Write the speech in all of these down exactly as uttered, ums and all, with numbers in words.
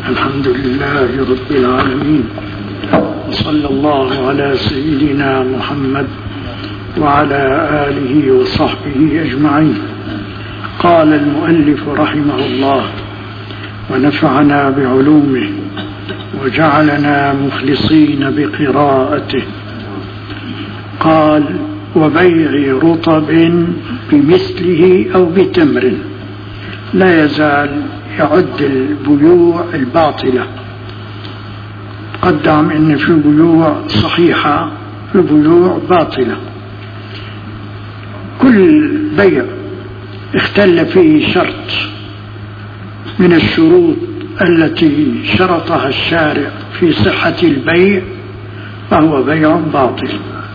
الحمد لله رب العالمين، وصلى الله على سيدنا محمد وعلى آله وصحبه أجمعين. قال المؤلف رحمه الله ونفعنا بعلومه وجعلنا مخلصين بقراءته. قال: وبيع رطب بمثله أو بتمر. لا يزال يعد البيوع الباطلة، قدم إن في بيوع صحيحة في بيوع باطلة. كل بيع اختل فيه شرط من الشروط التي شرطها الشارع في صحة البيع فهو بيع باطل.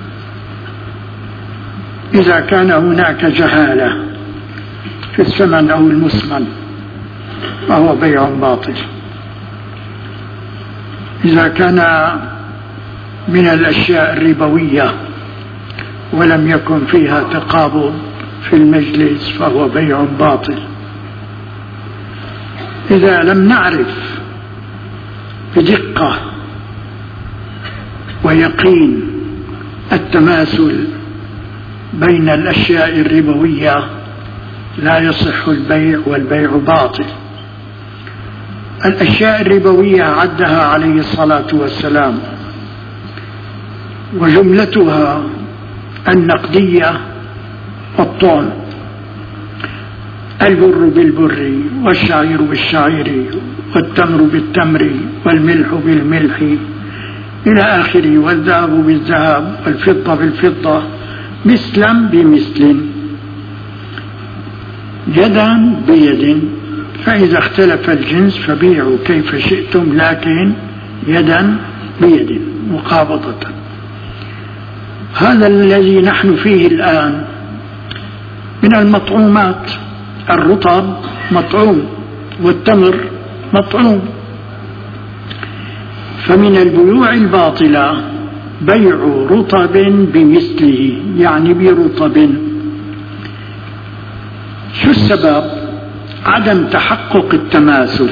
إذا كان هناك جهالة في الثمن أو المثمن فهو بيع باطل. إذا كان من الأشياء الربوية ولم يكن فيها تقابض في المجلس فهو بيع باطل. إذا لم نعرف بدقة ويقين التماثل بين الأشياء الربوية لا يصح البيع، والبيع باطل. الأشياء الربوية عدها عليه الصلاة والسلام، وجملتها النقدية والطعم: البر بالبر والشعير بالشعير والتمر بالتمر والملح بالملح إلى آخره، والذهب بالذهب والفضة بالفضة مثلا بمثل، يدا بيد. فإذا اختلف الجنس فبيعوا كيف شئتم، لكن يدا بيد مقابضة. هذا الذي نحن فيه الآن من المطعومات. الرطب مطعوم والتمر مطعوم. فمن البيوع الباطلة بيع رطب بمثله، يعني برطب. شو السبب؟ عدم تحقق التماثل.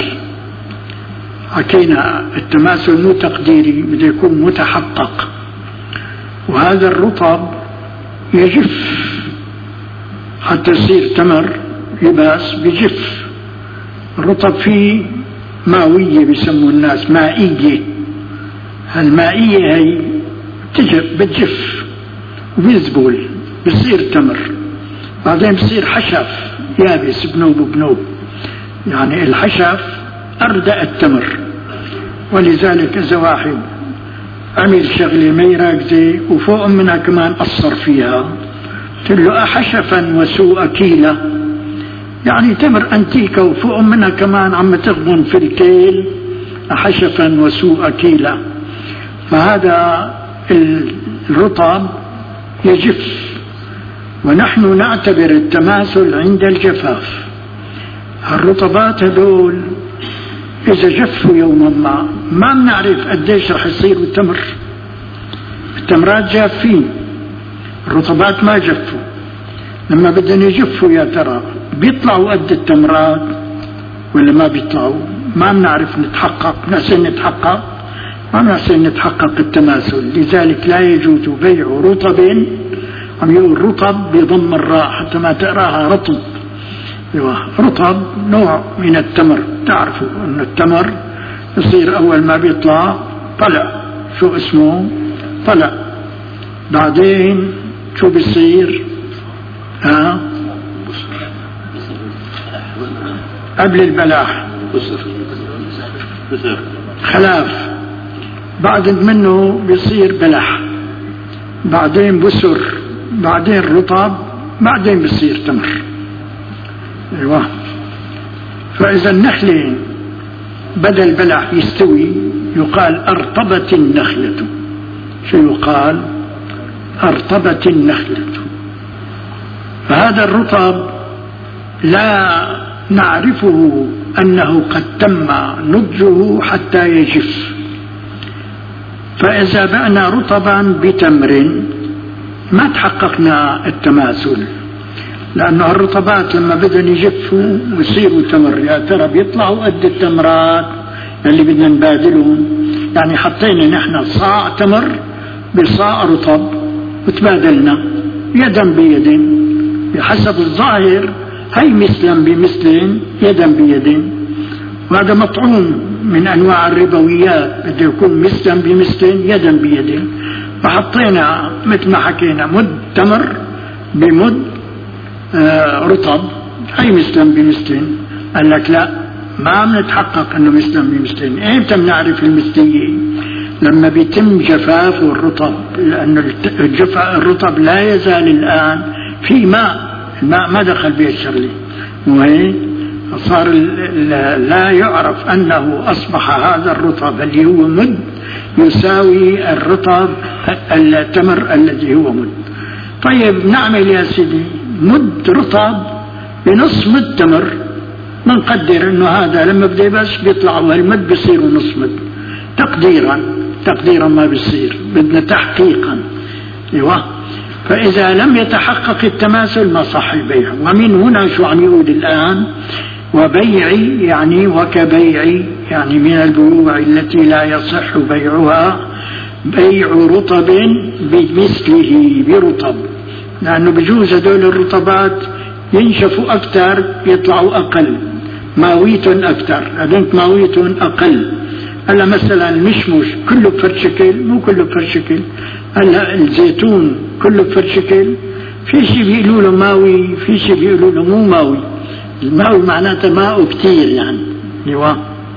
حكينا التماثل مو تقديري، بده يكون متحقق. وهذا الرطب يجف حتى يصير تمر لباس بجف. الرطب فيه ماوية بيسموا الناس مائية. هالمائية هي تجف بتجف وبيذبل بصير تمر، بعدين بصير حشف يابس بنوب بنوب، يعني الحشف أردأ التمر. ولذلك إذا واحد عمل شغلة ما يراكزة وفوق منها كمان قصر فيها، قلت له أحشفا وسوء كيلة، يعني تمر أنتيكة وفوق منها كمان عم تغبن في الكيل، أحشفا وسوء كيلة. فهذا الرطب يجف، ونحن نعتبر التماثل عند الجفاف. الرطبات هدول إذا جفوا يوما ما ما بنعرف قديش رح يصيروا تمر. التمرات جافين، الرطبات ما جفوا. لما بدهم يجفوا يا ترى بيطلعوا قد التمرات ولا ما بيطلعوا؟ ما بنعرف نتحقق. نحسن نتحقق ما بنحسن نتحقق التماثل. لذلك لا يجوز بيع رطب، عم يقول رطب بضم الراء حتى ما تقراها رطب. رطب نوع من التمر. تعرفوا أن التمر يصير أول ما بيطلع طلع، شو اسمه؟ طلع. بعدين شو بيصير؟ ها؟ قبل البلاح خلاف، بعد منه بيصير بلح، بعدين بسر، بعدين رطب، بعدين بيصير تمر. ايوه. فاذا النخله بدل بلح يستوي يقال ارطبت النخله. شو يقال؟ ارطبت النخله. فهذا الرطب لا نعرفه انه قد تم نضجه حتى يجف. فاذا بعنا رطبا بتمر ما تحققنا التماثل، لأنه الرطبات لما بدهم يجفوا ويصيروا تمر يا ترى بيطلعوا قد التمرات اللي بدنا نبادلهم. يعني حطينا نحن صاع تمر بصاع رطب وتبادلنا يدا بيد، بحسب الظاهر هي مثلا بمثل يدا بيد، وهذا مطعوم من أنواع الربويات، بده يكون مثلا بمثل يدا بيد. فحطينا مثل ما حكينا مد تمر بمد آه رطب، هي مثلا بمثل. قال لك لا، ما بنتحقق انه مثلا بمثل. ايمتى بنعرف المثلية؟ لما بيتم جفاف الرطب، لأن الجفاف الرطب لا يزال الآن في ماء، الماء ما دخل به الشغلة، وهي صار لا يعرف أنه أصبح هذا الرطب اللي هو مد يساوي الرطب التمر الذي هو مد. طيب نعمل يا سيدي مد رطب بنص مد تمر، منقدر انه هذا لما بده بس بيطلع والمد بيصير نص مد، تقديرا تقديرا ما بيصير، بدنا تحقيقا. ايوه، فاذا لم يتحقق التماثل ما صح البيع. ومن هنا شو عم يقول الان؟ وبيعي يعني وكبيعي، يعني من البيوع التي لا يصح بيعها بيع رطب بمثله برطب، لأنه بجوز هدول الرطبات ينشفوا أكثر يطلعوا أقل، ماويت أكثر، هذنك ماويت أقل. هلا مثلا المشمش كله بفرد شكل، مو كله بفرد شكل. هلا الزيتون كله بفرد شكل، في شيء بيقولوا له ماوي، في شيء بيقولوا له مو ماوي. الماوي معناته ماء كثير يعني. ايوه،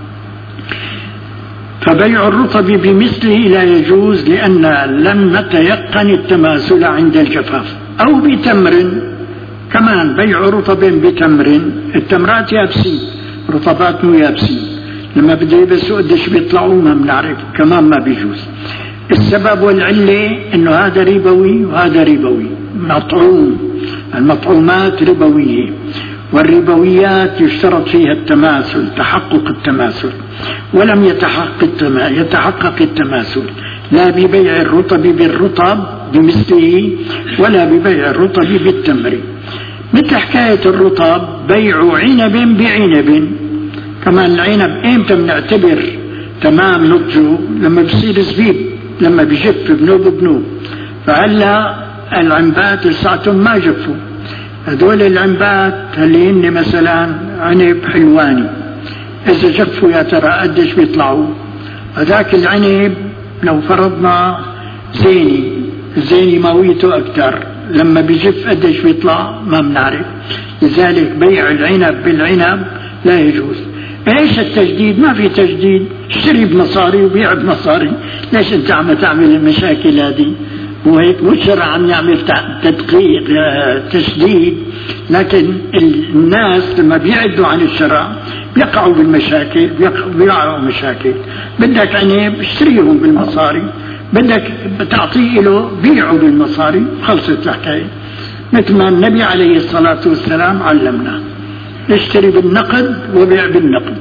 فبيع الرطب بمثله لا يجوز لأن لم نتيقن التماثل عند الجفاف. أو بتمر كمان، بيع رطب بتمر، التمرات يابسين، رطبات مو يابسين، لما بده يبسوا قديش بيطلعوا ما بنعرف، كمان ما بيجوز. السبب والعلة انه هذا ربوي وهذا ربوي، مطعوم، المطعومات ربوية، والربويات يشترط فيها التماثل، تحقق التماثل، ولم يتحقق يتحقق التماثل لا ببيع الرطب بالرطب بمثله ولا ببيع الرطب بالتمر. مثل حكاية الرطب بيع عنب بعنب، كمان العنب ايمتى بنعتبر تمام نضجه؟ لما بصير زبيب، لما بيجف بنوب بنوب. فهلا العنبات لساتهم ما جفوا، هذول العنبات اللي هن مثلا عنب حلواني، اذا جفوا يا ترى قديش بيطلعوا؟ هذاك العنب لو فرضنا زيني، الزيني ماويته اكثر، لما بيجف قديش بيطلع ما بنعرف. لذلك بيع العنب بالعنب لا يجوز. ايش التجديد؟ ما في تجديد، اشتري بمصاري وبيع بمصاري. ليش انت عم تعمل المشاكل هذه؟ وهيك مو الشرع عم يعمل تدقيق تشديد، لكن الناس لما بيعدوا عن الشرع بيقعوا بالمشاكل، بيقعوا مشاكل. بدك عنب اشتريهم بالمصاري، بدك تعطيه له بيعه بالمصاري، خلصت الحكايه. مثل ما النبي عليه الصلاه والسلام علمنا، اشتري بالنقد وبيع بالنقد.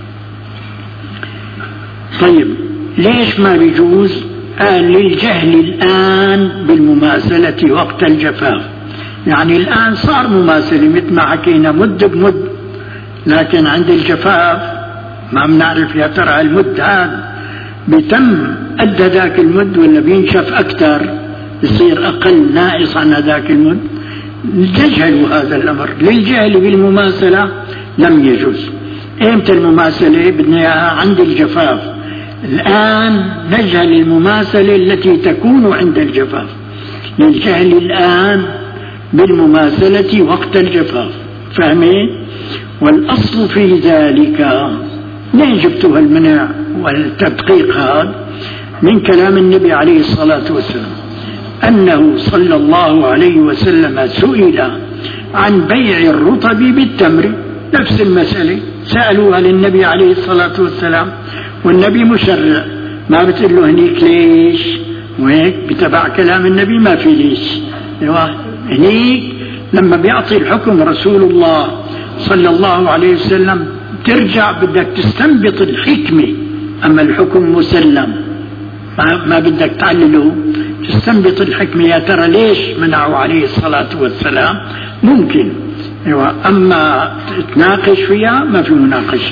طيب ليش ما بيجوز؟ قال للجهل الآن بالمماثلة وقت الجفاف. يعني الآن صار مماثلة مثل ما حكينا مد بمد، لكن عند الجفاف ما بنعرف يا ترى المد هذا بيتم قد ذاك المد ولا بينشف أكثر يصير أقل ناقص عن ذاك المد. الجهل هذا الأمر، للجهل بالمماثلة لم يجوز. إمتى المماثلة؟ بدنا إياها عند الجفاف. الآن نجهل المماثلة التي تكون عند الجفاف، للجهل الآن بالمماثلة وقت الجفاف. فهمين؟ والأصل في ذلك، لين جبتوا المنع والتدقيق هذا؟ من كلام النبي عليه الصلاة والسلام أنه صلى الله عليه وسلم سئل عن بيع الرطب بالتمر، نفس المسألة سألوها للنبي عليه الصلاة والسلام، والنبي مشرع، ما بتقول له هنيك ليش وهيك، بتبع كلام النبي ما في ليش. هنيك لما بيعطي الحكم رسول الله صلى الله عليه وسلم ترجع بدك تستنبط الحكمة، أما الحكم مسلم ما, ما بدك تعلله، تستنبط الحكمة يا ترى ليش منعوا عليه الصلاة والسلام. ممكن، أما تناقش فيها ما في مناقشة.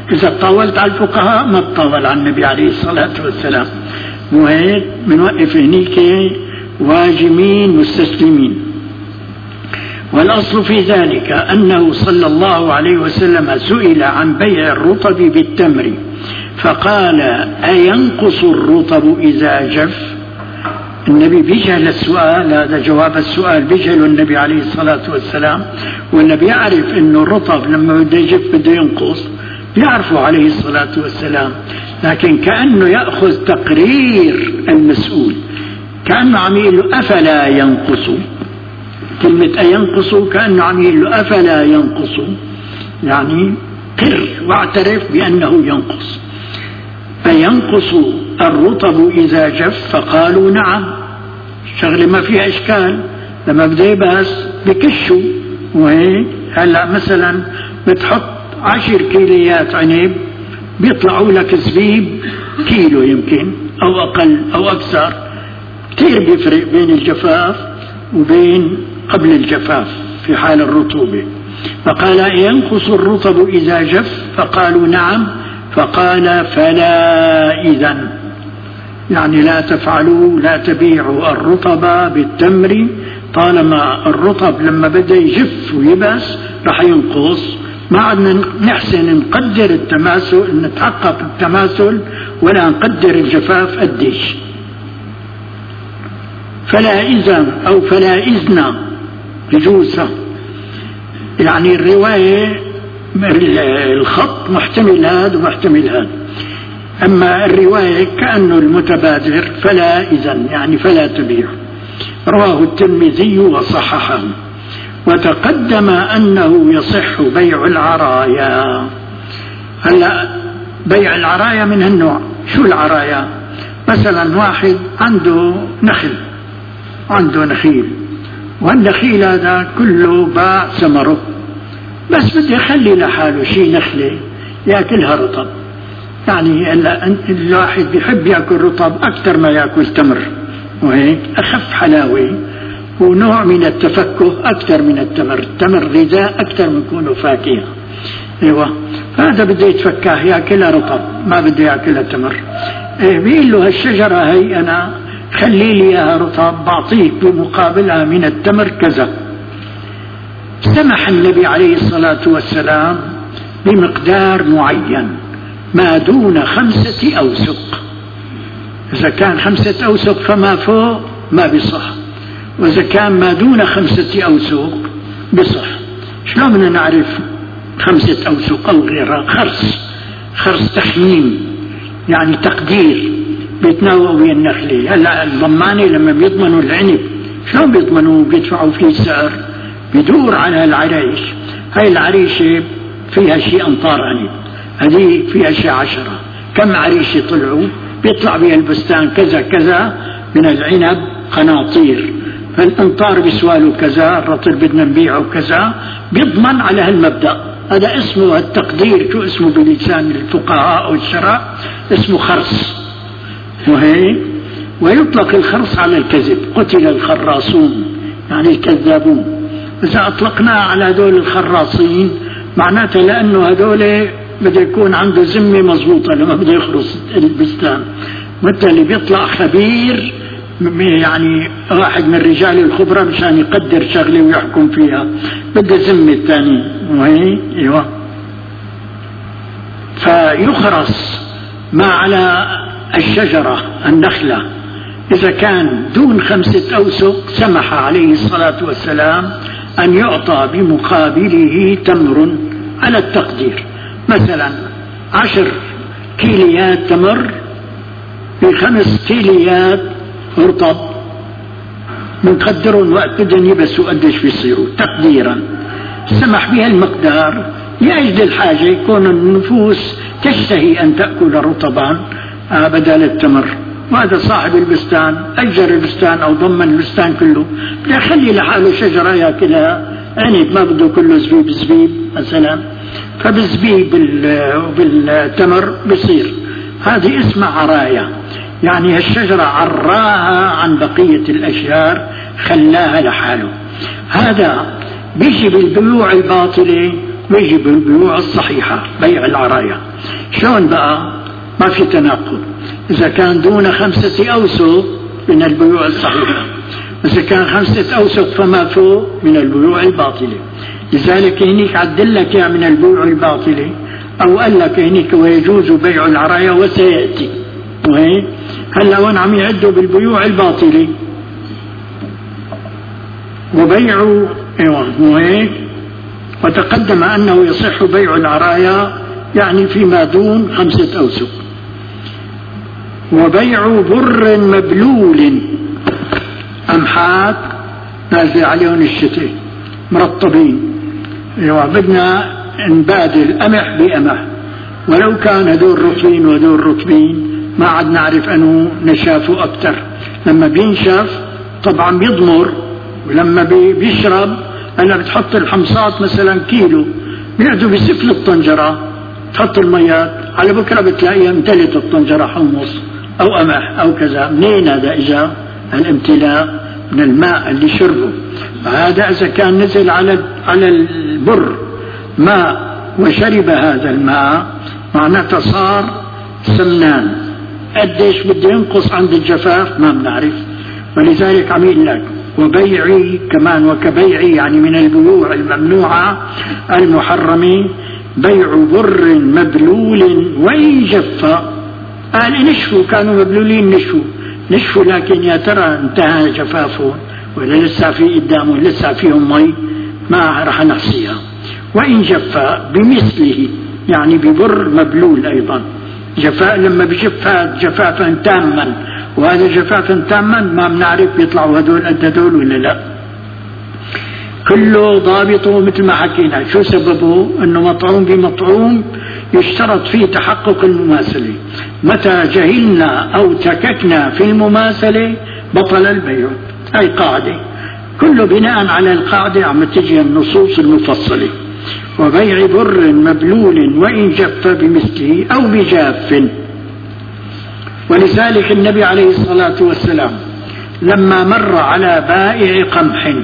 إذا طولت على الفقهاء ما تطول على النبي عليه الصلاة والسلام. وهيك بنوقف هنيك واجمين مستسلمين. والأصل في ذلك أنه صلى الله عليه وسلم سئل عن بيع الرطب بالتمر فقال أينقص الرطب إذا جف؟ النبي بيجهل السؤال، هذا جواب السؤال بيجهل النبي عليه الصلاة والسلام، والنبي يعرف أنه الرطب لما بده يجف بده ينقص، بيعرفه عليه الصلاة والسلام، لكن كأنه يأخذ تقرير المسؤول، كأنه عم يقول له أفلا ينقص. كلمة أينقص كأنه عم يقول له أفلا ينقص، يعني قر واعترف بأنه ينقص. أينقص الرطب إذا جف؟ فقالوا نعم. شغلة ما فيها إشكال، لما بده يبس بكشوا. وهيك هلا مثلا بتحط عشر كيليات عنب بيطلعوا لك زبيب كيلو يمكن أو أقل أو أكثر. كثير بيفرق بين الجفاف وبين قبل الجفاف في حال الرطوبة. فقال ينقص الرطب إذا جف؟ فقالوا نعم. فقال فلا إذن، يعني لا تفعلوا، لا تبيعوا الرطب بالتمر طالما الرطب لما بده يجف ويبس رح ينقص. ما عدنا نحسن نقدر التماثل، نتحقق التماثل ولا نقدر الجفاف قديش. فلا إذن أو فلا إذن يجوز، يعني الرواية الخط محتمل هذا ومحتمل هذا، أما الرواية كأنه المتبادر فلا إذن يعني فلا تبيع. رواه الترمذي وصححه. وتقدم أنه يصح بيع العرايا. هلا بيع العرايا من هالنوع. شو العرايا؟ مثلا واحد عنده نخل، عنده نخيل، والنخيل هذا كله باع ثمره، بس بده يخلي لحاله شيء نخلة يأكلها رطب. يعني الواحد بيحب يأكل رطب أكثر ما يأكل تمر، وهيك أخف حلاوة ونوع من التفكه أكثر من التمر. التمر غذاء أكثر من كونه فاكهة. أيوة، هذا بده يتفكه يأكلها رطب، ما بده يأكلها تمر. إيه بيقول له هالشجرة هي أنا خلي لي إياها رطب بعطيك بمقابلها من التمر كذا. سمح النبي عليه الصلاة والسلام بمقدار معين ما دون خمسة أوسق. إذا كان خمسة أوسق فما فوق ما بصح، وإذا كان ما دون خمسة أوسق بصح. شلون بدنا نعرف خمسة أوسق أو غيرها؟ خرص، خرص تخمين يعني تقدير بيتناوبوا ويا النخلة. هلا الضمانة لما بيضمنوا العنب شلون بيضمنوا؟ بيدفعوا فيه سعر، بدور على العريش. هاي العريشة فيها شيء أمطار عنب، هذه فيها شيء عشرة. كم عريشة طلعوا؟ بيطلع بها البستان كذا كذا من العنب قناطير، فالأمطار بيسوالوا كذا، الرطل بدنا نبيعه كذا، بيضمن على هالمبدأ. هذا اسمه التقدير. شو اسمه بلسان الفقهاء أو الشرع؟ اسمه خرص. وهي ويطلق الخرص على الكذب. قتل الخراصون يعني الكذابون. إذا أطلقناه على هذول الخراصين معناته لأنه هذول بده يكون عنده ذمة مضبوطة لما بده يخرص البستان. مثل اللي بيطلع خبير يعني واحد من رجال الخبرة مشان يقدر شغلة ويحكم فيها، بده ذمة الثاني. وهي ايوه. فيخرص ما على الشجرة النخلة إذا كان دون خمسة أوسق سمح عليه الصلاة والسلام أن يعطى بمقابله تمر على التقدير. مثلا عشر كيليات تمر بخمس كيليات رطب، بنقدرهم وقت بدهم يبسوا قديش بيصيروا تقديرا. سمح بها المقدار لأجل الحاجة، يكون النفوس تشتهي أن تأكل رطبا بدل التمر. وهذا صاحب البستان أجر البستان أو ضمن البستان كله، بده يخلي لحاله شجرة يأكلها عنب، ما بده كله زبيب زبيب مثلا، فبالزبيب بالتمر بصير. هذه اسمها عرايا، يعني هالشجرة عراها عن بقية الأشجار، خلاها لحاله. هذا بيجي بالبيوع الباطلة ويجي بالبيوع الصحيحة بيع العرايا. شلون بقى؟ ما في تناقض. إذا كان دون خمسة أوسق من البيوع الصحيحة، إذا كان خمسة أوسق فما فوق من البيوع الباطلة. لذلك هنيك عدل لك يا من البيوع الباطلة، أو قال لك هنيك ويجوز بيع العرايا وسيأتي. وهي هلا وين عم يعدوا بالبيوع الباطلة وبيع ايوه وهيك. وتقدم أنه يصح بيع العرايا يعني فيما دون خمسة أوسق. وبيع بر مبلول، أمحات نازل عليهم الشتاء مرطبين، ايوه بدنا نبادل قمح بقمح، ولو كان هدول رطبين وهدول رطبين ما عاد نعرف أنه نشافه أكثر. لما بينشف طبعا بيضمر، ولما بيشرب أنا بتحط الحمصات مثلا كيلو بيقعدوا بسفل الطنجرة، تحط الميات على بكرة بتلاقيها امتلت الطنجرة حمص أو قمح أو كذا. منين هذا إجا؟ الامتلاء من الماء اللي شربه. فهذا إذا كان نزل على على البر ماء وشرب هذا الماء معناته صار سمنان. قديش بده ينقص عند الجفاف ما بنعرف. ولذلك عم يقول لك وبيعي كمان وكبيعي، يعني من البيوع الممنوعة المحرمة بيع بر مبلول وإن جف. قال نشفوا، كانوا مبلولين نشفوا نشفوا لكن يا ترى انتهى جفافهم ولا لسه في قدامهم لسه فيهم مي؟ ما رح نحصيها. وإن جف بمثله، يعني ببر مبلول أيضا. جفاء لما بجف جفافا تاما، وهذا جفافا تاما ما بنعرف بيطلعوا هدول قد هدول ولا لا. كله ضابطه مثل ما حكينا. شو سببه؟ انه مطعوم بمطعوم يشترط فيه تحقق المماثلة. متى جهلنا او تككنا في المماثلة بطل البيع. هاي قاعدة، كله بناء على القاعدة عم تجي النصوص المفصلة. وبيع بر مبلول وإن جف بمثله أو بجاف. ولذلك النبي عليه الصلاة والسلام لما مر على بائع قمح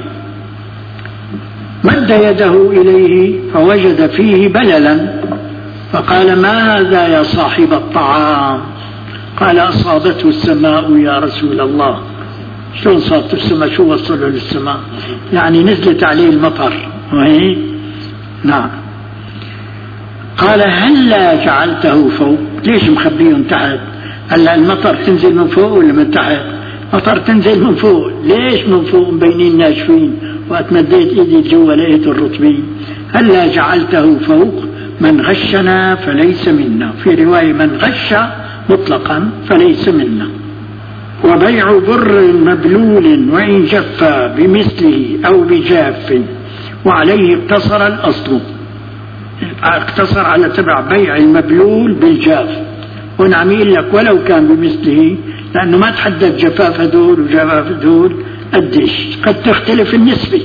مد يده إليه فوجد فيه بللا، فقال ما هذا يا صاحب الطعام؟ قال أصابته السماء يا رسول الله. شلون صابته السماء؟ شو وصله للسماء؟ يعني نزلت عليه المطر. وهي نعم. قال هلا جعلته فوق؟ ليش مخبيهم تحت؟ هلا المطر تنزل من فوق ولا من تحت؟ مطر تنزل من فوق. ليش من فوق مبينين ناشفين؟ وقت مديت ايدي جوا لقيت الرطبين. هلا جعلته فوق؟ من غشنا فليس منا. في رواية من غش مطلقا فليس منا. وبيع بر مبلول وإن جف بمثله أو بجاف، وعليه اقتصر الأصل. اقتصر على تبع بيع المبلول بالجاف. ونعم يقول لك ولو كان بمثله، لأنه ما تحدد جفاف هدول وجفاف هدول قديش، قد تختلف النسبة.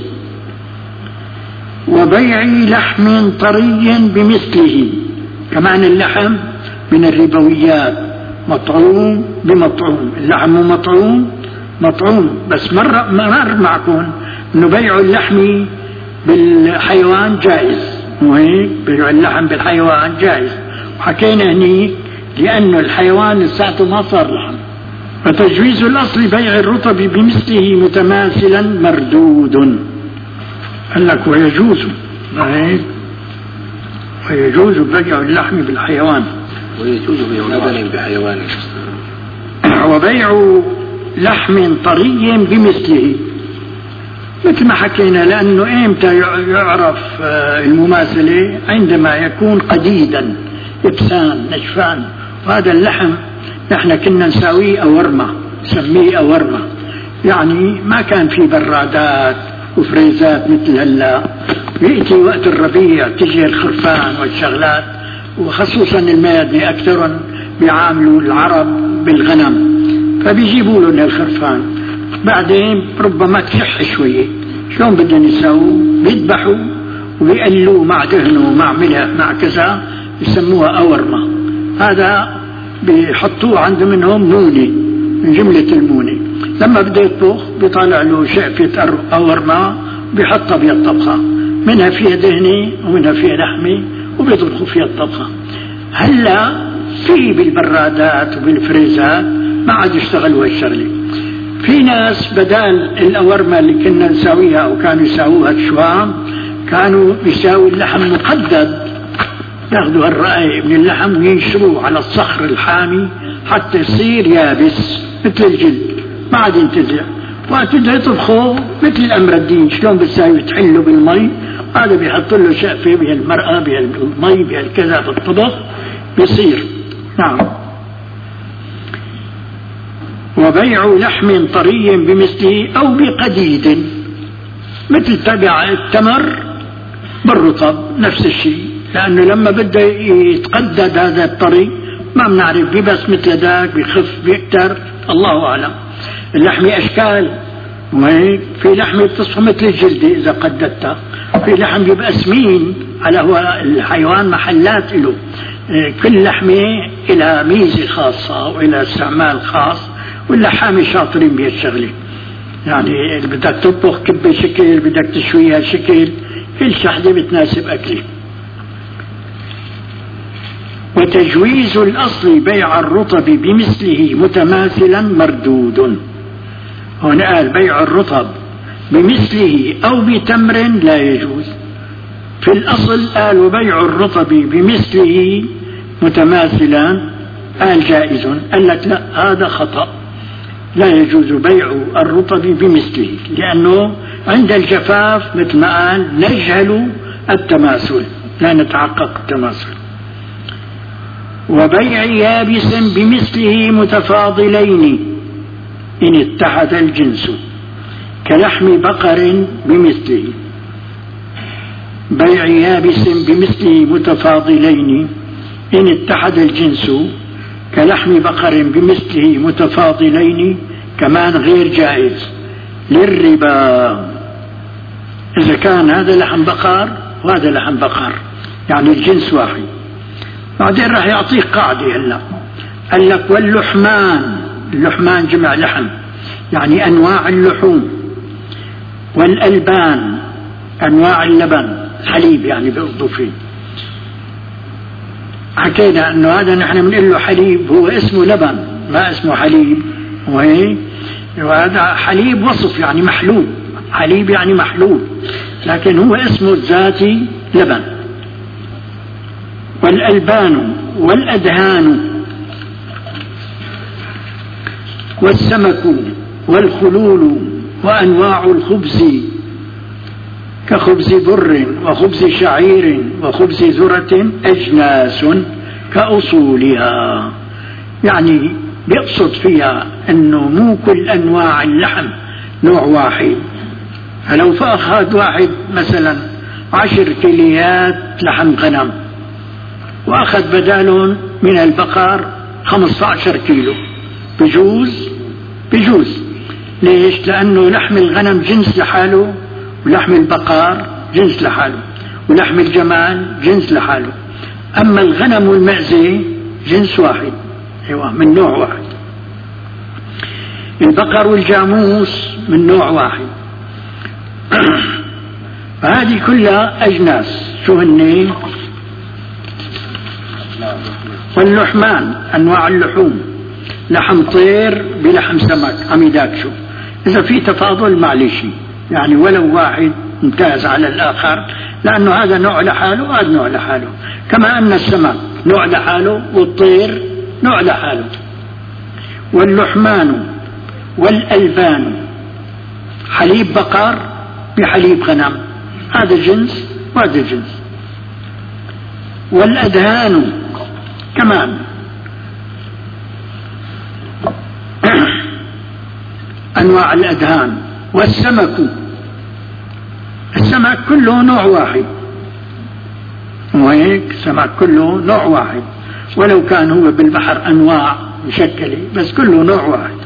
وبيع لحم طري بمثله، كمان اللحم من الربويات، مطعوم بمطعوم. اللحم مطعوم مطعوم، بس مرة مر معكم انه بيع اللحم بالحيوان جائز، وهيك بيع اللحم بالحيوان جائز. وحكينا هنيك لأنه الحيوان لساته ما صار لحم. فتجويز الأصل بيع الرطب بمثله متماثلا مردود. قال لك ويجوز ويجوز بيع اللحم بالحيوان، ويجوز بيع لبن بحيوان. وبيع لحم طري بمثله مثل ما حكينا، لأنه إمتى يعرف المماثلة؟ عندما يكون قديدا إبسان نشفان. وهذا اللحم نحن كنا نساويه أورمة، نسميه أورمة، يعني ما كان في برادات وفريزات مثل هلا. يأتي وقت الربيع تجي الخرفان والشغلات، وخصوصا المادة أكثر بيعاملوا العرب بالغنم، فبيجيبوا لهم الخرفان. بعدين ربما تشح شوية، شلون بدهم يساووا؟ بيذبحوا وبيقلوا مع دهن ومع ملح مع كذا، يسموها أورمة. هذا بيحطوه عند منهم مونة، من جملة المونة. لما بده يطبخ بيطالع له شقفة أورمة بيحطها بالطبخة. منها فيها دهنة ومنها فيها لحمة وبيطبخوا فيها الطبخة. هلا في بالبرادات وبالفريزات ما عاد يشتغلوا هالشغلة. في ناس بدال الأورمة اللي كنا نساويها أو كانوا يساووها الشوام كانوا يساووا اللحم مقدد، ياخذوا الرقائق من اللحم وينشروه على الصخر الحامي حتى يصير يابس مثل الجلد ما عاد ينتزع. وقت بده يطبخوا مثل الأمردين شلون بتساوي تحلوا بالمي، هذا بيحط له شقفة بهالمرقة بهالمي بهالكذا بالطبخ بيصير. نعم. وبيع لحم طري بمثله أو بقديد، مثل تبع التمر بالرطب نفس الشيء، لأنه لما بده يتقدد هذا الطري ما بنعرف ببس مثل ذاك بيخف بيكتر الله أعلم. اللحم أشكال وهيك، في لحم بتصفى مثل الجلدة إذا قددتها، في لحم بيبقى سمين على هو الحيوان محلات له، كل لحمة إلى ميزة خاصة وإلى استعمال خاص، واللحامة شاطرين بهالشغلة. يعني بدك تطبخ كبة شكل، بدك تشويها شكل، كل شحدة بتناسب أكله. وتجويز الأصل بيع الرطب بمثله متماثلا مردود. هنا قال بيع الرطب بمثله أو بتمر لا يجوز. في الأصل قال وبيع الرطب بمثله متماثلا قال جائز، قال لك لا هذا خطأ، لا يجوز بيع الرطب بمثله، لأنه عند الجفاف مثل ما قال نجهل التماثل، لا نتحقق التماثل. وبيع يابس بمثله متفاضلين إن اتحد الجنس كلحم بقر بمثله. بيع يابس بمثله متفاضلين إن اتحد الجنس كلحم بقر بمثله متفاضلين كمان غير جائز للربا، إذا كان هذا لحم بقر وهذا لحم بقر يعني الجنس واحد. بعدين راح يعطيك قاعدة هلا، قال لك واللحمان، اللحمان جمع لحم يعني أنواع اللحوم، والألبان أنواع اللبن حليب يعني بيقضوا فيه. حكينا أنه هذا نحن بنقول له حليب هو اسمه لبن ما اسمه حليب، وهي وهذا حليب وصف يعني محلوب، حليب يعني محلوب، لكن هو اسمه الذاتي لبن. والألبان والأدهان والسمك والخلول وأنواع الخبز كخبز بر وخبز شعير وخبز ذرة أجناس كأصولها، يعني بيقصد فيها أنه مو كل أنواع اللحم نوع واحد. فلو فأخذ واحد مثلا عشر كيليات لحم غنم وأخذ بدالهم من البقر خمسة عشر كيلو بجوز؟ بجوز. ليش؟ لأنه لحم الغنم جنس لحاله، ولحم البقر جنس لحاله، ولحم الجمال جنس لحاله. أما الغنم والمعزة جنس واحد، أيوة من نوع واحد. البقر والجاموس من نوع واحد. فهذه كلها أجناس. شو هني؟ واللحمان أنواع اللحوم، لحم طير بلحم سمك عم يداكشوا، إذا في تفاضل معلش يعني ولو واحد ممتاز على الآخر، لأنه هذا نوع لحاله وهذا نوع لحاله، كما أن السمك نوع لحاله والطير نوع لحاله. واللحمان والألبان حليب بقر بحليب غنم، هذا جنس وهذا جنس. والأدهان كمان أنواع الأدهان. والسمك، السمك كله نوع واحد، وهيك السمك كله نوع واحد ولو كان هو بالبحر أنواع مشكلة، بس كله نوع واحد.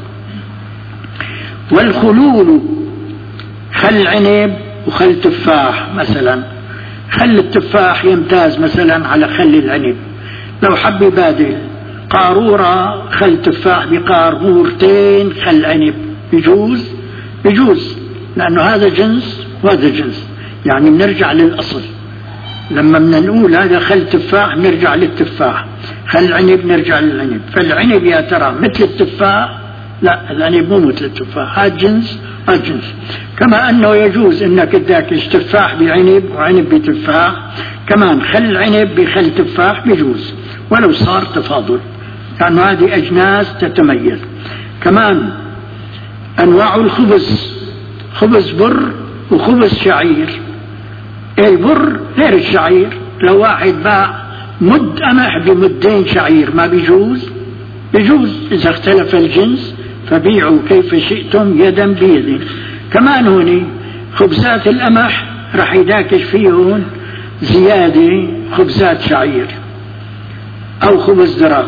والخلول خل عنب وخل تفاح مثلا، خل التفاح يمتاز مثلا على خل العنب، لو حب يبادل قارورة خل تفاح بقارورتين خل عنب يجوز؟ يجوز، لأنه هذا جنس وهذا جنس. يعني بنرجع للأصل. لما بدنا نقول هذا خل تفاح نرجع للتفاح، خل عنب نرجع للعنب. فالعنب يا ترى مثل التفاح؟ لا، العنب مو مثل التفاح، هذا جنس هذا جنس. كما أنه يجوز أنك تاكل تفاح بعنب وعنب بتفاح، كمان خل عنب بخل تفاح بيجوز ولو صار تفاضل، لأن يعني هذه أجناس تتميز. كمان أنواع الخبز، خبز بر وخبز شعير. البر غير الشعير، لو واحد باع مد قمح بمدين شعير ما بيجوز؟ بيجوز إذا اختلف الجنس، فبيعوا كيف شئتم يدا بيد. كمان هوني خبزات القمح رح يداكش فيهم زيادة خبزات شعير أو خبز ذرة.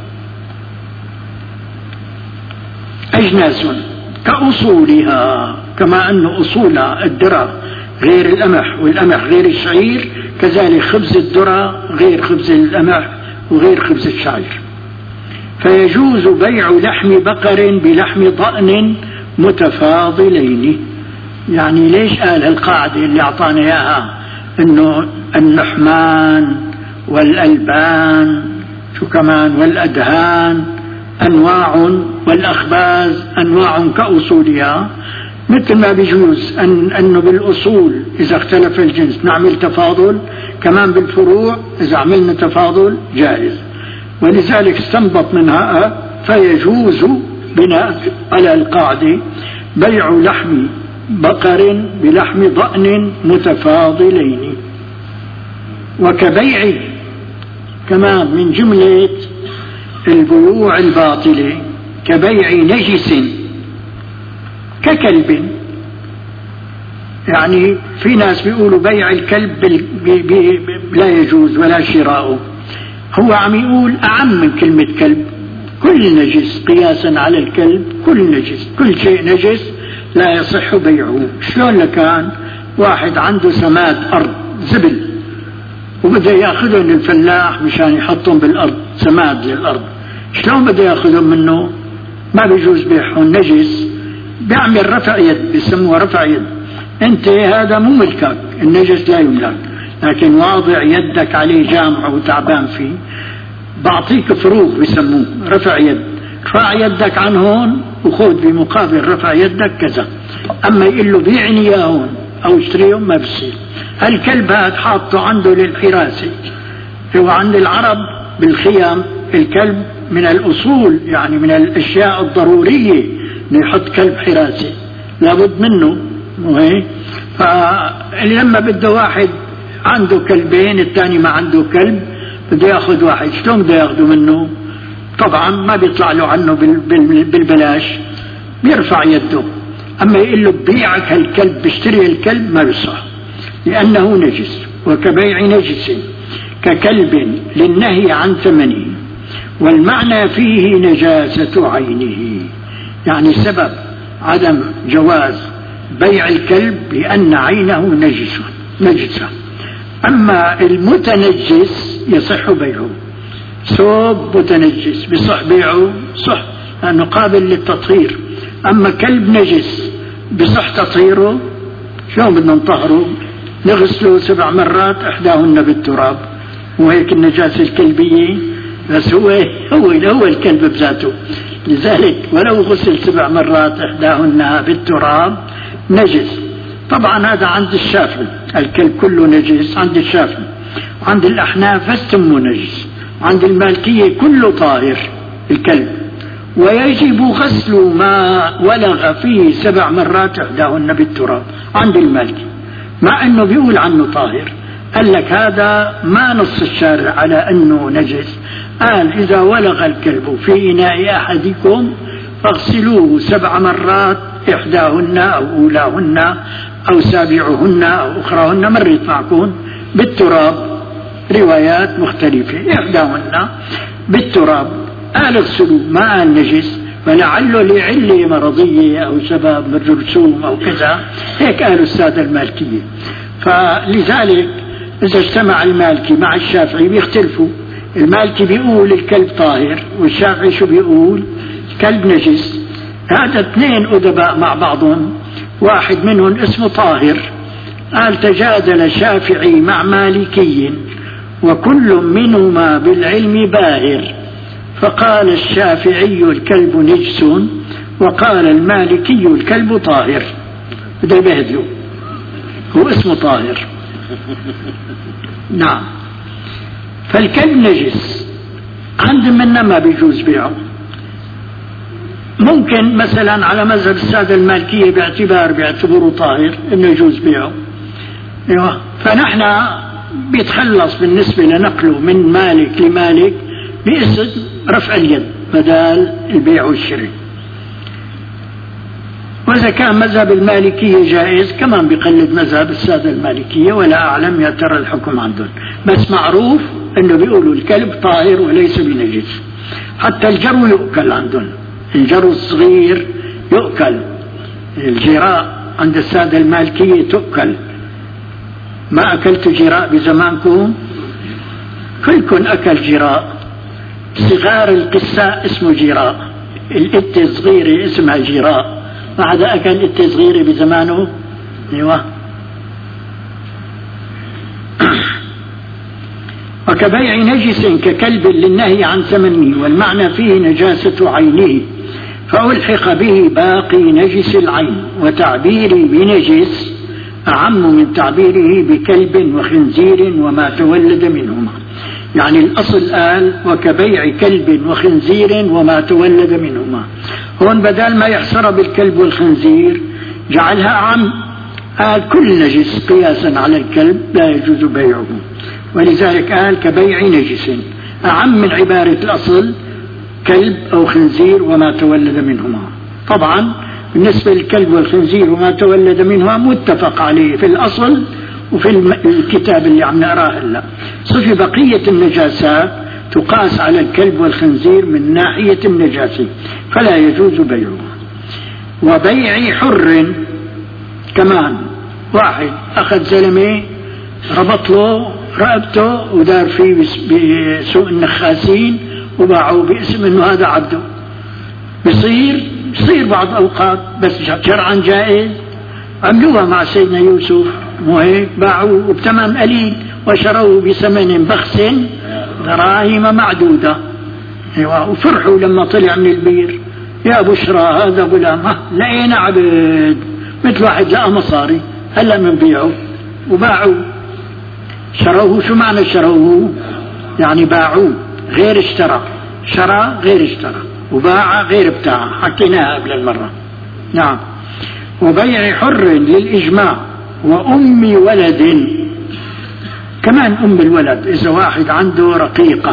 أجناس كأصولها، كما أن أصول الذرة غير القمح والقمح غير الشعير، كذلك خبز الذرة غير خبز القمح وغير خبز الشعير. فيجوز بيع لحم بقر بلحم ضأن متفاضلين. يعني ليش قال القاعدة اللي أعطانا إياها إنه اللحمان والألبان شو كمان والأدهان أنواع والأخباز أنواع كأصولها، مثل ما بيجوز أن أنه بالأصول إذا اختلف الجنس نعمل تفاضل، كمان بالفروع إذا عملنا تفاضل جائز. ولذلك استنبط منها فيجوز بناء على القاعدة بيع لحم بقر بلحم ضأن متفاضلين. وكبيع كمان من جملة البيوع الباطلة كبيع نجس ككلب. يعني في ناس بيقولوا بيع الكلب بي بي لا يجوز ولا شراؤه، هو عم يقول أعم من كلمة كلب، كل نجس قياسا على الكلب، كل نجس، كل شيء نجس لا يصح بيعه. شلون لكان واحد عنده سماد أرض زبل وبدأ يأخذهم الفلاح مشان يحطهم بالأرض، سماد للأرض، شلون بدأ يأخذهم منه؟ ما بيجوز بيعهم، نجس، بيعمل رفع يد، بيسموه رفع يد. انت هذا مو ملكك، النجس لا يملك، لكن واضع يدك عليه جامع وتعبان فيه، بعطيك فروغ بيسموه رفع يد، رفع يدك عن هون وخذ بمقابل رفع يدك كذا. اما يقول له بيعني يا هون او اشتريهم ما بصير. الكلب هذا حاطه عنده للحراسة، هو عند العرب بالخيام الكلب من الأصول، يعني من الأشياء الضرورية إنه يحط كلب حراسة لابد منه. فلما بده واحد عنده كلبين الثاني ما عنده كلب بده ياخذ واحد، شلون بده ياخذه منه؟ طبعا ما بيطلع له عنه بالبلاش، بيرفع يده. أما يقول له بيعك هالكلب بيشتري الكلب ما بيصح، لأنه نجس. وكبيع نجس ككلب للنهي عن ثمنه، والمعنى فيه نجاسة عينه، يعني سبب عدم جواز بيع الكلب لأن عينه نجس نجسة. أما المتنجس يصح بيعه، ثوب متنجس بصح بيعه صح لأنه قابل للتطهير. أما كلب نجس بصح تطهيره، شلون بدنا نطهره؟ نغسله سبع مرات إحداهن بالتراب، وهيك النجاسة الكلبية، بس هو هو هو الكلب بذاته. لذلك ولو غسل سبع مرات إحداهن بالتراب نجس. طبعا هذا عند الشافعي، الكلب كله نجس عند الشافعي، عند الأحناف بس تمه نجس، عند المالكية كله طاهر الكلب، ويجب غسل ما ولغ فيه سبع مرات إحداهن بالتراب عند المالكي، مع أنه بيقول عنه طاهر. قال لك هذا ما نص الشارع على أنه نجس، قال إذا ولغ الكلب في إناء أحدكم فاغسلوه سبع مرات إحداهن أو أولاهن أو سابعهن أو أخراهن، مرت معكم بالتراب، روايات مختلفة، إحداهن بالتراب. قال اغسلوا، ما قال نجس، ولعله لعلة مرضية أو سبب من جرثوم أو كذا، هيك قالوا السادة المالكية. فلذلك إذا اجتمع المالكي مع الشافعي بيختلفوا، المالكي بيقول الكلب طاهر والشافعي شو بيقول؟ الكلب نجس. هذا اثنين أدباء مع بعضهم، واحد منهم اسمه طاهر قال تجادل الشافعي مع مالكي وكل منهما بالعلم باهر، فقال الشافعي الكلب نجس وقال المالكي الكلب طاهر. بده يبهدله، هو اسمه طاهر. نعم. فالكلب نجس عند منا ما بيجوز بيعه. ممكن مثلا على مذهب السادة المالكية باعتبار بيعتبروا طاهر انه يجوز بيعه. ايوه. فنحن بيتخلص بالنسبة لنقله من مالك لمالك باسم رفع اليد بدال البيع والشراء. وإذا كان مذهب المالكية جائز كمان بيقلد مذهب السادة المالكية، ولا أعلم يا ترى الحكم عندهم، بس معروف إنه بيقولوا الكلب طاهر وليس بنجس. حتى الجرو يؤكل عندهم، الجرو الصغير يؤكل، الجراء عند السادة المالكية تؤكل. ما أكلت جراء بزمانكم؟ كلكم أكل جراء. صغار القساء اسمه جراء، الإت صغيرة اسمها جراء، ما عدا أكل إت صغيرة بزمانه. ايوه. وكبيع نجس ككلب للنهي عن ثمنه، والمعنى فيه نجاسة عينه، فألحق به باقي نجس العين، وتعبيري بنجس أعم من تعبيره بكلب وخنزير وما تولد منهما. يعني الأصل قال وكبيع كلب وخنزير وما تولد منهما، هون بدل ما يحصر بالكلب والخنزير جعلها أعم، قال كل نجس قياسا على الكلب لا يجوز بيعه، ولذلك قال كبيع نجس أعم من عبارة الأصل كلب أو خنزير وما تولد منهما. طبعا بالنسبة للكلب والخنزير وما تولد منهما متفق عليه في الأصل وفي الكتاب اللي عم نقراه هلا. صفي بقية النجاسات تقاس على الكلب والخنزير من ناحية النجاسة فلا يجوز بيعه. وبيع حر كمان، واحد أخذ زلمة ربط له رقبته ودار فيه بسوق النخاسين وباعوه باسم انه هذا عبده، بصير بصير بعض أوقات بس شرعا جائز. عملوها مع سيدنا يوسف مو هيك؟ باعوه بثمن قليل وشروه بثمن بخس دراهم معدودة. ايوه. وفرحوا لما طلع من البير، يا بشرى هذا غلام، لقينا عبد مثل واحد لقى مصاري هلا بنبيعه، وباعوه. شروه، شو معنى شروه؟ يعني باعوه، غير اشترى، شرى غير اشترى، وباع غير ابتاع، حكيناها قبل المرة. نعم. وبيع حر للإجماع، وأم ولد كمان. أم الولد إذا واحد عنده رقيقة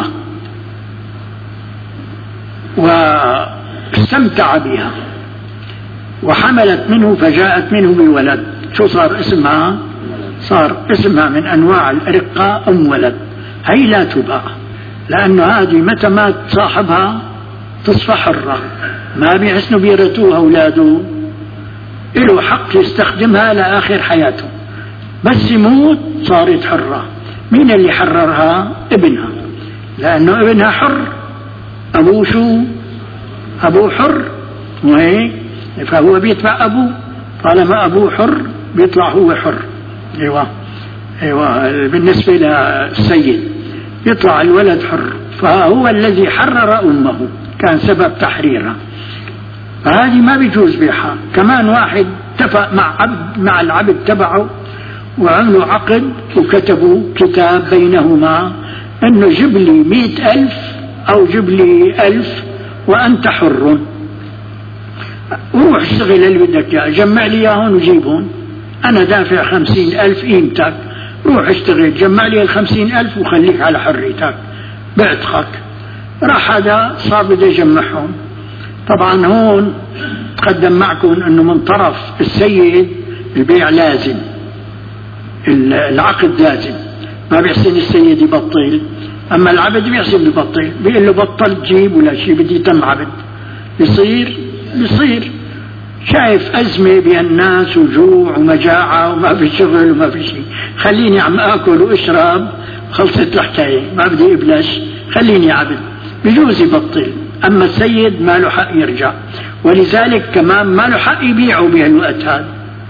واستمتع بها وحملت منه فجاءت منه بولد، شو صار اسمها؟ صار اسمها من أنواع الأرقة أم ولد. هي لا تباع، لأنه هذه متى مات صاحبها تصفى حرة، ما بيحسنوا بيرتوها أولاده، له حق يستخدمها لآخر حياته، بس يموت صارت حرة. مين اللي حررها؟ ابنها، لأنه ابنها حر، أبوه شو؟ أبوه حر، وهيك فهو بيتبع أبوه، طالما أبوه حر بيطلع هو حر. ايوه. ايوه. بالنسبة للسيد يطلع الولد حر، فهو الذي حرر أمه، كان سبب تحريرها، فهذه ما بيجوز بيعها. كمان واحد اتفق مع عبد مع العبد تبعه وعملوا عقد وكتبوا كتاب بينهما انه جيب لي مئة ألف او جيب لي ألف وانت حر، وروح اشتغل اللي بدك اياه، جمع لي اياهم وجيبهم، انا دافع خمسين ألف قيمتك، روح اشتغل جمع لي الخمسين ألف وخليك على حريتك بعتقك. راح هذا صار بده يجمعهم. طبعا هون تقدم معكم انه من طرف السيد البيع لازم، العقد لازم، ما بيحسن السيد يبطل، اما العبد بيحسن يبطل، بيقول له بطل تجيب ولا شيء، بدي تم عبد، بيصير بيصير شايف أزمة بين الناس وجوع ومجاعة وما في شغل وما في شيء، خليني عم آكل واشرب، خلصت الحكاية، ما بدي إبلش، خليني عبد، بجوز يبطل. أما السيد ما له حق يرجع، ولذلك كمان ما له حق يبيعه بهالوقت هذا،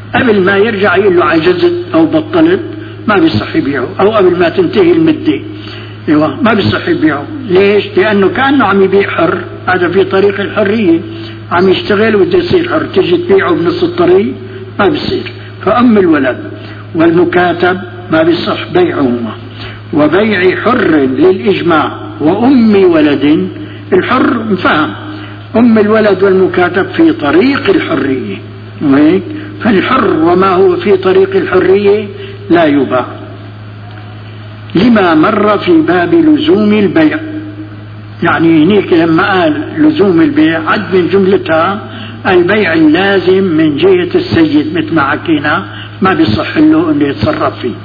قبل ما يرجع يقول له عجزت أو بطلت ما بيصح يبيعه، أو قبل ما تنتهي المدة ايوه ما بيصح يبيعه. ليش؟ لأنه كأنه عم يبيع حر، هذا في طريق الحرية، عم يشتغل وبده يصير حر، تجي تبيعه بنص الطريق ما بيصير. فأم الولد والمكاتب ما بيصح بيعهما. وبيع حر للإجماع وأم ولد، الحر مفهم، أم الولد والمكاتب في طريق الحرية، وهيك فالحر وما هو في طريق الحرية لا يباع، لما مر في باب لزوم البيع. يعني هنيك لما قال لزوم البيع عد من جملتها البيع اللازم من جهة السيد، مثل ما حكينا ما بيصح له انه يتصرف فيه.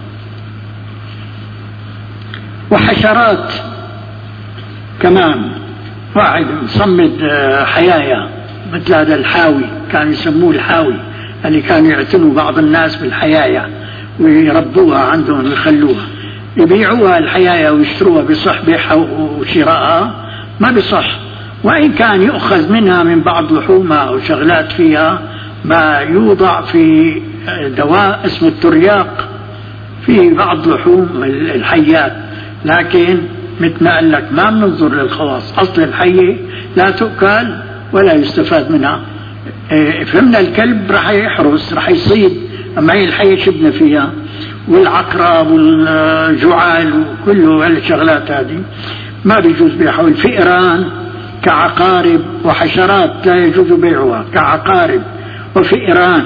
وحشرات كمان، واحد مصمد حيايا مثل هذا الحاوي، كانوا يسموه الحاوي، اللي كانوا يعتنوا بعض الناس بالحيايا ويربوها عندهم ويخلوها، يبيعوها الحيايا ويشتروها، بصح بيعها وشراءها؟ ما بصح. وإن كان يؤخذ منها من بعض لحومها أو شغلات فيها ما يوضع في دواء اسمه الترياق في بعض لحوم الحيات، لكن مثل ما قال لك ما بننظر للخواص، أصل الحية لا تؤكل ولا يستفاد منها. فهمنا الكلب رح يحرس رح يصيد، أما هي الحية شبنا فيها، والعقرب والجعال وكل هالشغلات هذه ما بيجوز بيعها. الفئران كعقارب وحشرات لا يجوز بيعها كعقارب وفئران.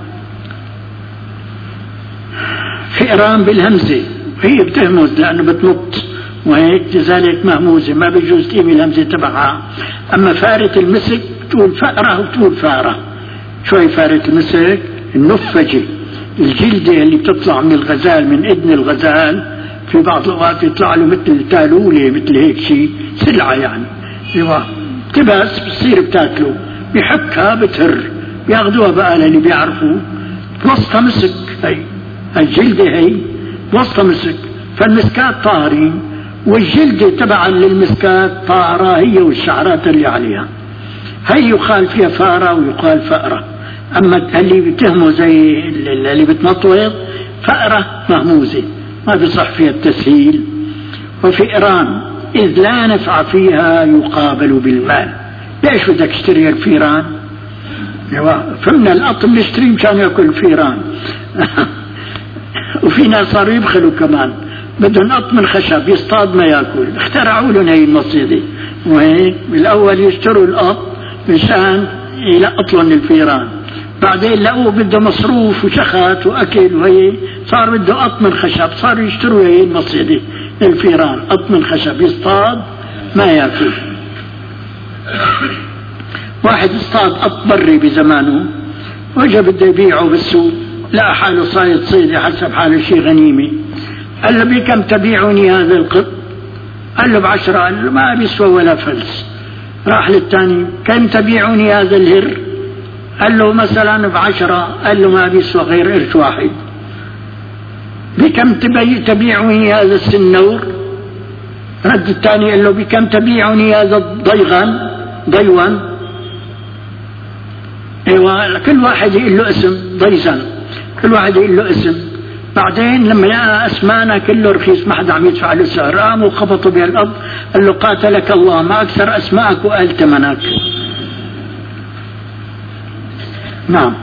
فئران بالهمزة هي بتهمز لأنه بتنط وهيك، لذلك مهموزة ما بيجوز تقيم الهمزة تبعها. أما فارة المسك تقول فأرة وتقول فارة. شوي فارة المسك النفجة، الجلدة اللي بتطلع من الغزال، من إذن الغزال في بعض الأوقات يطلع له مثل تالولة مثل هيك شيء، سلعة يعني ايوه تبس بتصير بتاكله، بحكها بتهر، بياخذوها بقى للي بيعرفوا وسطها مسك. هي الجلدة هي وسطها مسك، فالمسكات طاهرين، والجلدة تبعا للمسكات طاهرة هي والشعرات اللي عليها. هي يقال فيها فارة ويقال فأرة. أما اللي بتهمه زي اللي بتمطوط فأرة مهموزة ما بيصح فيها التسهيل. وفئران إذ لا نفع فيها يقابل بالمال. ليش بدك تشتري الفيران؟ فمنا الأطم نشتري مشان يأكل الفيران. وفي ناس صاروا يبخلوا كمان، بدهم قط من خشب يصطاد ما يأكل، اخترعوا لهم هي المصيدة، وهيك بالأول يشتروا القط مشان يلقط لهم الفيران، بعدين لقوه بده مصروف وشخات وأكل، وهي صار بده قط من خشب، صاروا يشتروا هي المصيدة الفيران، قط من خشب يصطاد ما يأكل. واحد اصطاد قط بري بزمانه وجا بده يبيعه بالسوق، لقى حاله صايد صيد حسب حاله شيء غنيمة، قال له بكم تبيعني هذا القط؟ قال له بعشرة. قال له ما بيسوى ولا فلس. راح للثاني كم تبيعني هذا الهر؟ قال له مثلا بعشرة. قال له ما بيسوى غير قرش واحد. بكم تبيعني هذا السنور؟ رد الثاني قال له بكم تبيعني هذا الضيغن ضيوان؟ ايوه كل واحد يقول له اسم، ضيزن كل واحد يقول له اسم. بعدين لما لقى اسمانا كله رخيص ما حدا عم يدفع له سعر، قاموا خبطوا بها الارض، قال له قاتلك الله ما اكثر اسماءك وقال ثمنك. نعم.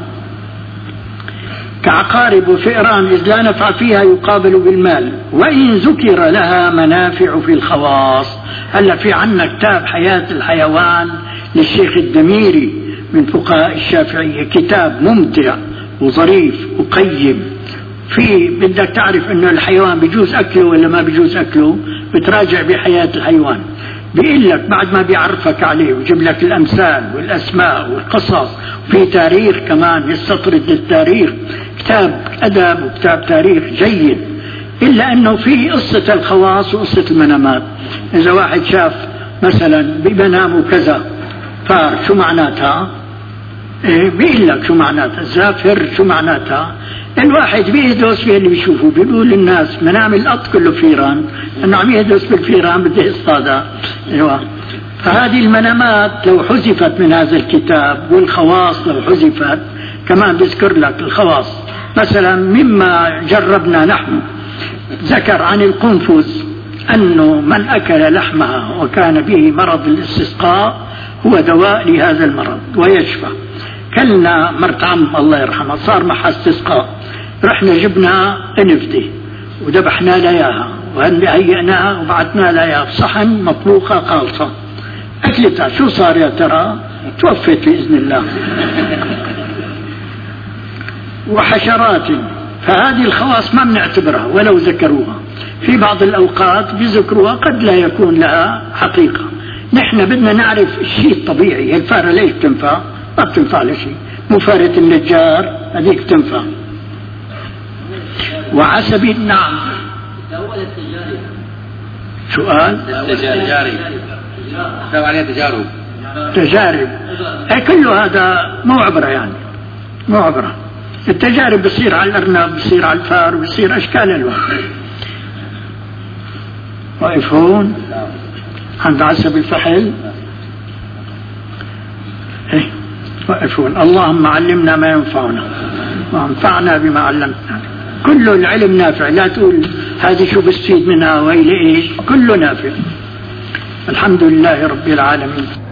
كعقارب وفئران إذ لا نفع فيها يقابل بالمال، وإن ذكر لها منافع في الخواص. هلا في عنا كتاب حياة الحيوان للشيخ الدميري من فقهاء الشافعية، كتاب ممتع وظريف وقيم. في بدك تعرف انه الحيوان بيجوز اكله ولا ما بيجوز اكله، بتراجع بحياة الحيوان، بيقول لك بعد ما بيعرفك عليه ويجيب لك الامثال والاسماء والقصص، وفي تاريخ كمان يستطرد للتاريخ، كتاب ادب وكتاب تاريخ جيد. الا انه في قصة الخواص وقصة المنامات. اذا واحد شاف مثلا بمنامه كذا فار، شو معناتها؟ إيه بيقول لك شو معناتها، زافر شو معناتها. الواحد بيهدوس في اللي بيشوفه، بيقول للناس منام القط كله فيران، انه عم يهدوس بالفيران بده يصطادها. ايوه فهذه المنامات لو حذفت من هذا الكتاب، والخواص لو حذفت كمان بذكر لك الخواص. مثلا مما جربنا نحن ذكر عن القنفذ أنه من أكل لحمها وكان به مرض الاستسقاء هو دواء لهذا المرض ويشفى. كلنا مرت عم الله يرحمها صار معها استسقاء، رحنا جبنا انفدة وذبحنا لها اياها وهيئناها وبعثنا لها اياها بصحن مطبوخة خالصة، أكلتها. شو صار يا ترى؟ توفت بإذن الله. وحشرات، فهذه الخواص ما بنعتبرها ولو ذكروها، في بعض الأوقات بذكروها قد لا يكون لها حقيقة. نحن بدنا نعرف الشيء الطبيعي. الفارة ليش تنفع؟ ما بتنفع لشيء. مفارة النجار هذيك تنفع. وعسب نعم. سؤال تجارب تجارب عليها تجارب تجارب أي كله هذا مو عبرة، يعني مو عبرة. التجارب بصير على الأرنب، بصير على الفار، بصير أشكال الوقت. واقفون عند عسب الفحل. إيه واقفون. اللهم علمنا ما ينفعنا وانفعنا بما علمتنا. كل العلم نافع، لا تقول هذه شو بستفيد منها وإلى إيش، كله نافع. الحمد لله رب العالمين.